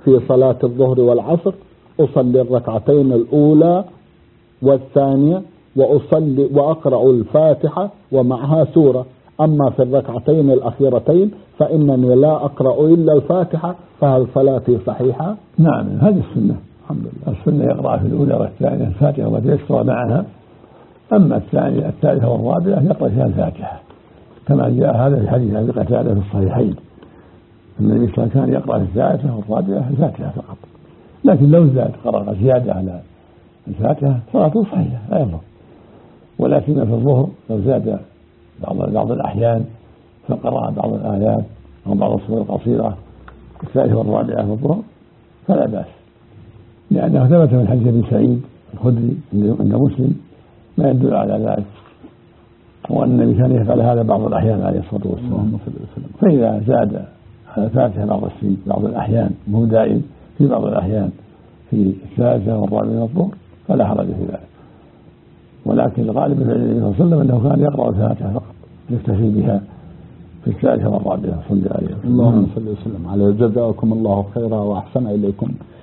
في صلاة الظهر والعصر أصلي الركعتين الأولى والثانية وأصلي وأقرأ الفاتحة ومعها سورة، أما في الركعتين الأخيرتين فإنني لا أقرأ إلا الفاتحة، فهل صلاتي صحيحة؟ نعم، هذه السنة. الحمد لله. السنة يقرأ في الأولى والثانية الفاتحة وتيسر معها، أما الثالثة والرابعة يقرأ فيها الفاتحة، كما جاء هذا في حديث أبي قتادة في الصحيحين أن النبي صلى الله عليه وسلم كان يقرأ في الثالثة والرابعة الفاتحة فقط، لكن لو زاد قرأ زيادة على الفاتحة صلاته صحيحة لا يضر. ولكن في الظهر لو زاد بعض الأحيان فقرأ بعض الآيات أو بعض السور القصيرة الثالثة والرابعة في الظهر فلا بأس، لأنه ثبت من حديث ابن سعيد الخدري عند مسلم ما يدل على ذلك، وأن النبي كان يفعل هذا بعض الأحيان عليه الصلاة والسلام. فإذا زاد على الفاتحة بعض الأحيان مو دائم، في بعض الأحيان في الثالثة والرابعة من الظهر فلا حرج في ذلك، ولكن الغالب في النبي صلى الله عليه وسلم أنه كان يقرأ الفاتحة فقط يكتفي بها في الثالثة والرابعة. صلى الله عليه وسلم. اللهم صل وسلم على. جزاكم الله خيرا وأحسن إليكم.